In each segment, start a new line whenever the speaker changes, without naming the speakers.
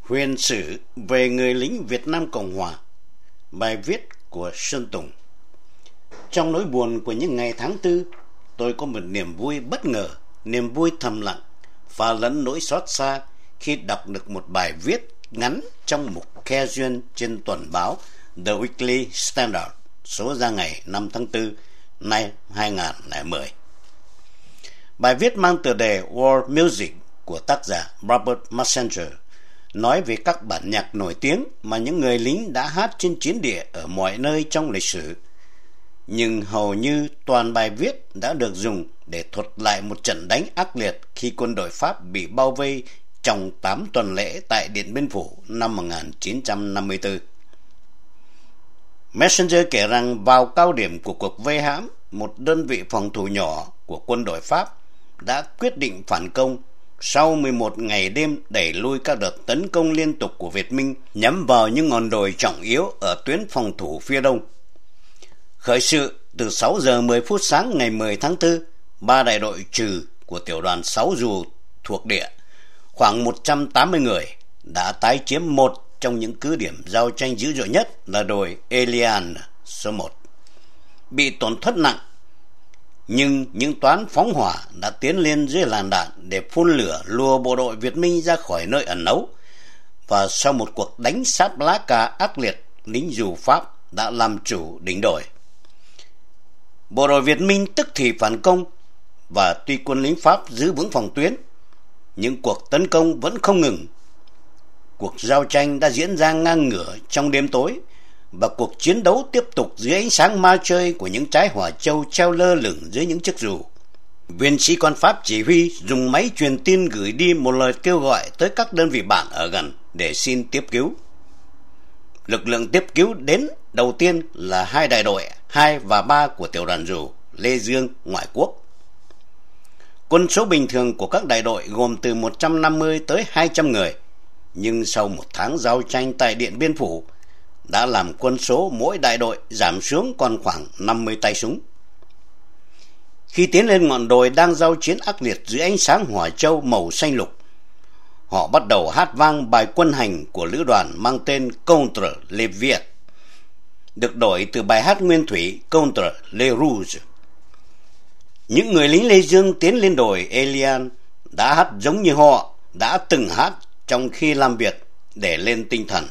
Huyền sử về người lính Việt Nam Cộng Hòa. Bài viết của Sơn Tùng. Trong nỗi buồn của những ngày tháng tư, tôi có một niềm vui bất ngờ, niềm vui thầm lặng, pha lẫn nỗi xót xa khi đọc được một bài viết ngắn trong mục Khe Duyên trên tuần báo The Weekly Standard, số ra ngày 5 tháng 4 năm 2010. Bài viết mang tựa đề War Music của tác giả Robert Messenger nói về các bản nhạc nổi tiếng mà những người lính đã hát trên chiến địa ở mọi nơi trong lịch sử. Nhưng hầu như toàn bài viết đã được dùng để thuật lại một trận đánh ác liệt khi quân đội Pháp bị bao vây trong 8 tuần lễ tại Điện Biên Phủ năm 1954. Messenger kể rằng vào cao điểm của cuộc vây hãm, một đơn vị phòng thủ nhỏ của quân đội Pháp đã quyết định phản công sau 11 ngày đêm đẩy lui các đợt tấn công liên tục của Việt Minh nhắm vào những ngọn đồi trọng yếu ở tuyến phòng thủ phía đông. Khởi sự từ 6 giờ 10 phút sáng ngày 10 tháng 4, 3 đại đội trừ của tiểu đoàn 6 dù thuộc địa, khoảng 180 người, đã tái chiếm một trong những cứ điểm giao tranh dữ dội nhất là đồi Elian số 1. Bị tổn thất nặng, nhưng những toán phóng hỏa đã tiến lên dưới làn đạn để phun lửa lùa bộ đội Việt Minh ra khỏi nơi ẩn náu, và sau một cuộc đánh sát lá cà ác liệt, lính dù Pháp đã làm chủ đỉnh đồi. Bộ đội Việt Minh tức thì phản công, và tuy quân lính Pháp giữ vững phòng tuyến, những cuộc tấn công vẫn không ngừng. Cuộc giao tranh đã diễn ra ngang ngửa trong đêm tối, và cuộc chiến đấu tiếp tục dưới ánh sáng ma chơi của những trái hỏa châu treo lơ lửng dưới những chiếc dù. Viên sĩ quan Pháp chỉ huy dùng máy truyền tin gửi đi một lời kêu gọi tới các đơn vị bạn ở gần để xin tiếp cứu. Lực lượng tiếp cứu đến đầu tiên là 2 đại đội 2 và 3 của tiểu đoàn dù Lê Dương ngoại quốc. Quân số bình thường của các đại đội gồm từ 150 tới 200 người, nhưng sau một tháng giao tranh tại Điện Biên Phủ đã làm quân số mỗi đại đội giảm xuống còn khoảng 50 tay súng. Khi tiến lên ngọn đồi đang giao chiến ác liệt dưới ánh sáng hỏa châu màu xanh lục, họ bắt đầu hát vang bài quân hành của lữ đoàn mang tên Contre les Viet, được đổi từ bài hát nguyên thủy Contre les Rouges. Những người lính Lê Dương tiến lên đồi Elian đã hát giống như họ đã từng hát trong khi làm việc để lên tinh thần.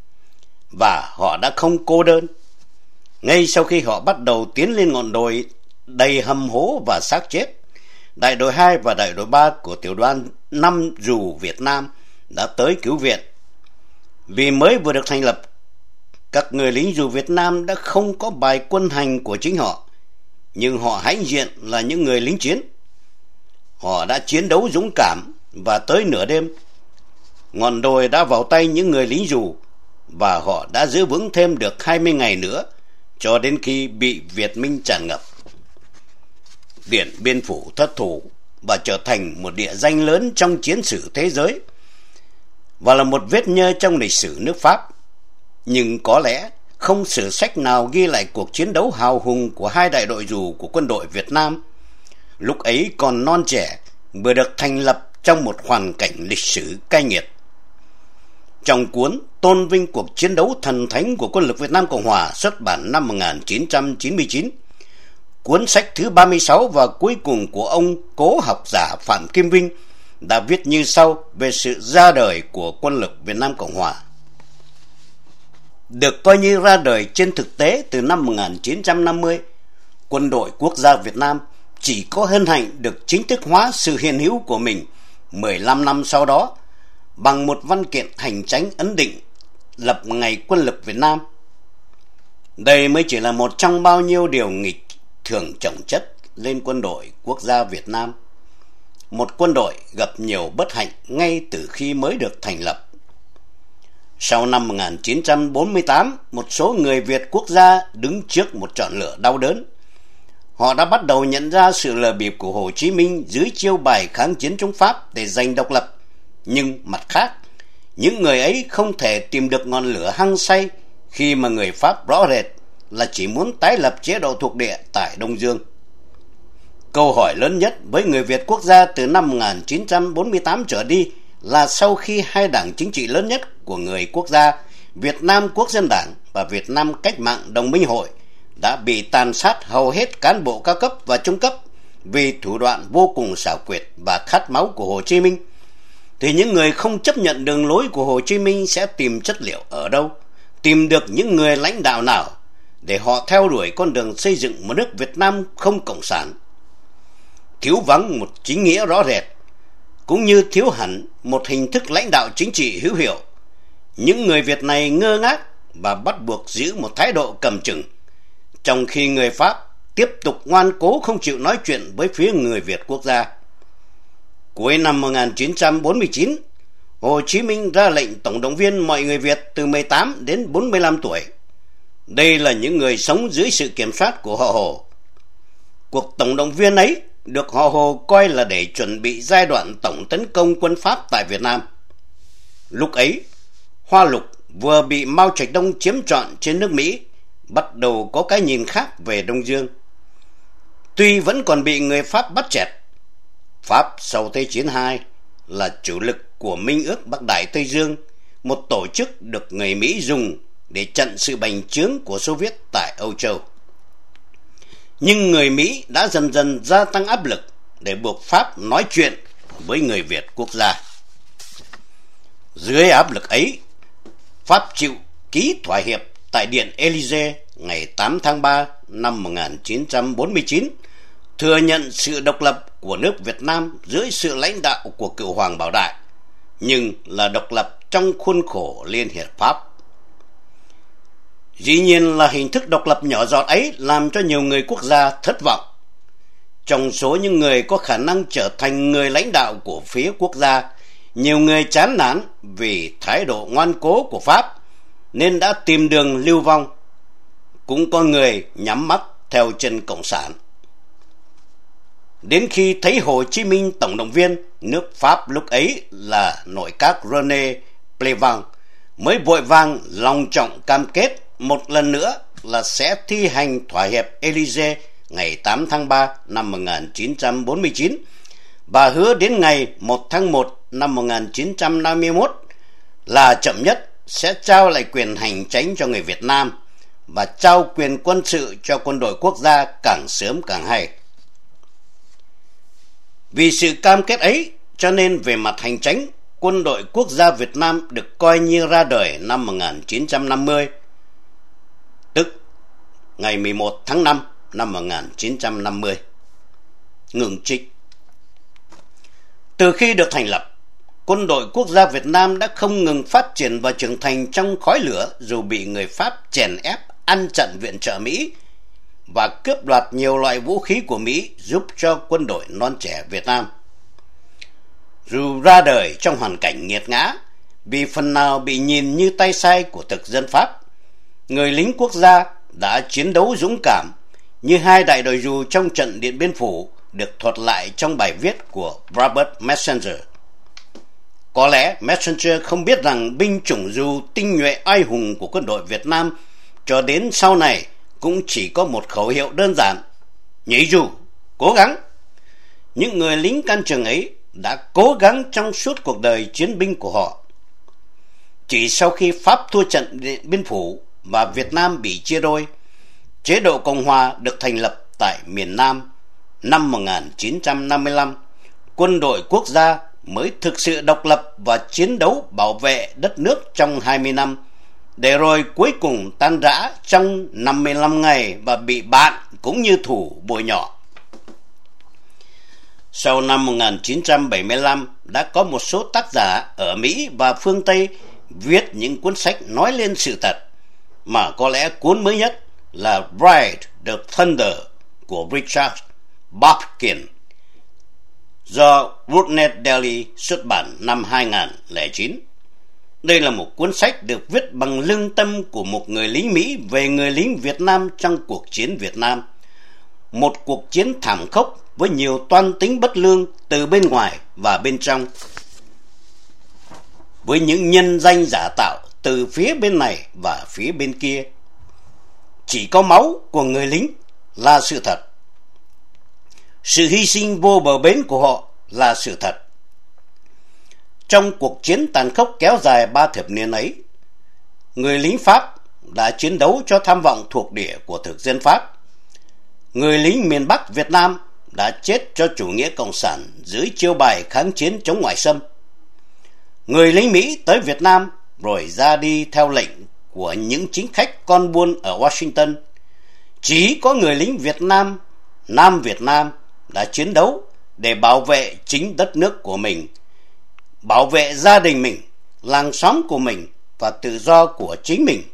Và họ đã không cô đơn. Ngay sau khi họ bắt đầu tiến lên ngọn đồi đầy hầm hố và xác chết, đại đội 2 và đại đội 3 của tiểu đoàn 5 dù Việt Nam đã tới cứu viện. Vì mới vừa được thành lập, các người lính dù Việt Nam đã không có bài quân hành của chính họ, nhưng họ hãnh diện là những người lính chiến. Họ đã chiến đấu dũng cảm, và tới nửa đêm, ngọn đồi đã vào tay những người lính dù, và họ đã giữ vững thêm được 20 ngày nữa cho đến khi bị Việt Minh tràn ngập. Điện Biên Phủ thất thủ và trở thành một địa danh lớn trong chiến sử thế giới, và là một vết nhơ trong lịch sử nước Pháp. Nhưng có lẽ không sử sách nào ghi lại cuộc chiến đấu hào hùng của 2 đại đội dù của quân đội Việt Nam, lúc ấy còn non trẻ, vừa được thành lập trong một hoàn cảnh lịch sử cay nghiệt. Trong cuốn tôn vinh cuộc chiến đấu thần thánh của quân lực Việt Nam Cộng Hòa xuất bản năm 1999, cuốn sách thứ 36 và cuối cùng của ông cố học giả Phạm Kim Vinh đã viết như sau về sự ra đời của quân lực Việt Nam Cộng Hòa. Được coi như ra đời trên thực tế từ năm 1950, quân đội quốc gia Việt Nam chỉ có hân hạnh được chính thức hóa sự hiện hữu của mình 15 năm sau đó bằng một văn kiện hành chánh ấn định lập Ngày Quân lực Việt Nam. Đây mới chỉ là một trong bao nhiêu điều nghịch thường chồng chất lên quân đội quốc gia Việt Nam, một quân đội gặp nhiều bất hạnh ngay từ khi mới được thành lập. Sau năm 1948, một số người Việt quốc gia đứng trước một chọn lựa đau đớn. Họ đã bắt đầu nhận ra sự lờ bịp của Hồ Chí Minh dưới chiêu bài kháng chiến chống Pháp để giành độc lập. Nhưng mặt khác, những người ấy không thể tìm được ngọn lửa hăng say khi mà người Pháp rõ rệt là chỉ muốn tái lập chế độ thuộc địa tại Đông Dương. Câu hỏi lớn nhất với người Việt quốc gia từ năm 1948 trở đi là sau khi hai đảng chính trị lớn nhất của người quốc gia, Việt Nam Quốc dân Đảng và Việt Nam Cách mạng Đồng minh Hội, đã bị tàn sát hầu hết cán bộ cao cấp và trung cấp vì thủ đoạn vô cùng xảo quyệt và khát máu của Hồ Chí Minh, thì những người không chấp nhận đường lối của Hồ Chí Minh sẽ tìm chất liệu ở đâu, tìm được những người lãnh đạo nào để họ theo đuổi con đường xây dựng một nước Việt Nam không cộng sản. Thiếu vắng một chính nghĩa rõ rệt, cũng như thiếu hẳn một hình thức lãnh đạo chính trị hữu hiệu, những người Việt này ngơ ngác và bắt buộc giữ một thái độ cầm chừng, trong khi người Pháp tiếp tục ngoan cố không chịu nói chuyện với phía người Việt quốc gia. Cuối năm 1949, Hồ Chí Minh ra lệnh tổng động viên mọi người Việt từ 18 đến 45 tuổi. Đây là những người sống dưới sự kiểm soát của họ Hồ. Cuộc tổng động viên ấy được họ Hồ coi là để chuẩn bị giai đoạn tổng tấn công quân Pháp tại Việt Nam. Lúc ấy, Hoa Lục vừa bị Mao Trạch Đông chiếm trọn trên nước Mỹ, bắt đầu có cái nhìn khác về Đông Dương. Tuy vẫn còn bị người Pháp bắt chẹt, Pháp sau Thế chiến II là chủ lực của Minh ước Bắc Đại Tây Dương, một tổ chức được người Mỹ dùng để chặn sự bành trướng của Xô Viết tại Âu Châu. Nhưng người Mỹ đã dần dần gia tăng áp lực để buộc Pháp nói chuyện với người Việt quốc gia. Dưới áp lực ấy, Pháp chịu ký thỏa hiệp tại Điện Élysée ngày 8 tháng 3 năm 1949, thừa nhận sự độc lập của nước Việt Nam dưới sự lãnh đạo của cựu Hoàng Bảo Đại, nhưng là độc lập trong khuôn khổ Liên hiệp Pháp. Dĩ nhiên là hình thức độc lập nhỏ giọt ấy làm cho nhiều người quốc gia thất vọng. Trong số những người có khả năng trở thành người lãnh đạo của phía quốc gia, nhiều người chán nản vì thái độ ngoan cố của Pháp nên đã tìm đường lưu vong. Cũng có người nhắm mắt theo chân Cộng sản. Đến khi thấy Hồ Chí Minh tổng động viên, nước Pháp lúc ấy là nội các René Pleven mới vội vàng long trọng cam kết một lần nữa là sẽ thi hành thỏa hiệp Élysée ngày 8 tháng 3 năm 1949 và hứa đến ngày 1 tháng 1 năm 1951 là chậm nhất sẽ trao lại quyền hành chánh cho người Việt Nam và trao quyền quân sự cho quân đội quốc gia càng sớm càng hay. Vì sự cam kết ấy, cho nên về mặt hành chánh, quân đội quốc gia Việt Nam được coi như ra đời năm 1950, tức ngày 11 tháng 5 năm 1950. Ngừng trích. Từ khi được thành lập, quân đội quốc gia Việt Nam đã không ngừng phát triển và trưởng thành trong khói lửa, dù bị người Pháp chèn ép, ăn chặn viện trợ Mỹ và cướp đoạt nhiều loại vũ khí của Mỹ giúp cho quân đội non trẻ Việt Nam. Dù ra đời trong hoàn cảnh nghiệt ngã, vì phần nào bị nhìn như tay sai của thực dân Pháp, người lính quốc gia đã chiến đấu dũng cảm như hai đại đội dù trong trận Điện Biên Phủ được thuật lại trong bài viết của Robert Messenger. Có lẽ Messenger không biết rằng binh chủng dù tinh nhuệ oai hùng của quân đội Việt Nam cho đến sau này cũng chỉ có một khẩu hiệu đơn giản: nhảy dù, cố gắng. Những người lính can trường ấy đã cố gắng trong suốt cuộc đời chiến binh của họ. Chỉ sau khi Pháp thua trận Điện Biên Phủ và Việt Nam bị chia đôi, chế độ Cộng hòa được thành lập tại miền Nam năm 1955, quân đội quốc gia mới thực sự độc lập và chiến đấu bảo vệ đất nước trong 20 năm, để rồi cuối cùng tan rã trong 55 ngày và bị bạn cũng như thủ bồi nhọ. Sau năm 1975, đã có một số tác giả ở Mỹ và phương Tây viết những cuốn sách nói lên sự thật, mà có lẽ cuốn mới nhất là Ride the Thunder của Richard Babkin do Routledge Daily xuất bản năm 2009. Đây là một cuốn sách được viết bằng lương tâm của một người lính Mỹ về người lính Việt Nam trong cuộc chiến Việt Nam. Một cuộc chiến thảm khốc với nhiều toan tính bất lương từ bên ngoài và bên trong, với những nhân danh giả tạo từ phía bên này và phía bên kia. Chỉ có máu của người lính là sự thật. Sự hy sinh vô bờ bến của họ là sự thật. Trong cuộc chiến tàn khốc kéo dài 3 thập niên ấy, người lính Pháp đã chiến đấu cho tham vọng thuộc địa của thực dân Pháp. Người lính miền Bắc Việt Nam đã chết cho chủ nghĩa cộng sản dưới chiêu bài kháng chiến chống ngoại xâm. Người lính Mỹ tới Việt Nam rồi ra đi theo lệnh của những chính khách con buôn ở Washington. Chỉ có người lính Việt Nam, Nam Việt Nam đã chiến đấu để bảo vệ chính đất nước của mình, bảo vệ gia đình mình, làng xóm của mình và tự do của chính mình.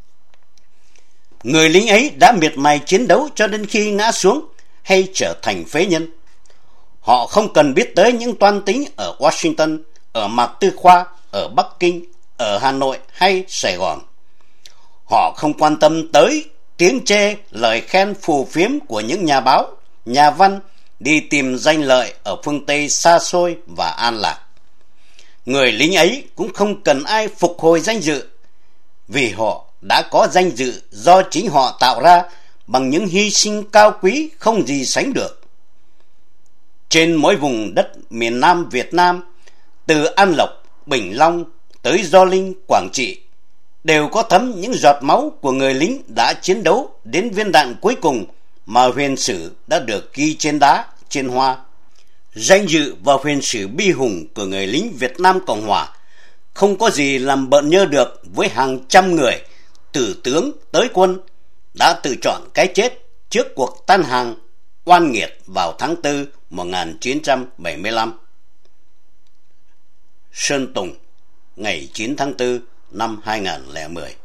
Người lính ấy đã miệt mài chiến đấu cho đến khi ngã xuống hay trở thành phế nhân. Họ không cần biết tới những toan tính ở Washington, ở Mạc Tư Khoa, ở Bắc Kinh, ở Hà Nội hay Sài Gòn. Họ không quan tâm tới tiếng chê, lời khen phù phiếm của những nhà báo, nhà văn đi tìm danh lợi ở phương Tây xa xôi và an lạc. Người lính ấy cũng không cần ai phục hồi danh dự, vì họ đã có danh dự do chính họ tạo ra bằng những hy sinh cao quý không gì sánh được. Trên mỗi vùng đất miền Nam Việt Nam, từ An Lộc, Bình Long tới Gio Linh, Quảng Trị, đều có thấm những giọt máu của người lính đã chiến đấu đến viên đạn cuối cùng mà huyền sử đã được ghi trên đá, trên hoa. Danh dự và huyền sử bi hùng của người lính Việt Nam Cộng Hòa không có gì làm bợn nhơ được với hàng trăm người, từ tướng tới quân, đã tự chọn cái chết trước cuộc tan hàng oan nghiệt vào tháng 4 1975. Sơn Tùng, ngày 9 tháng 4 năm 2010.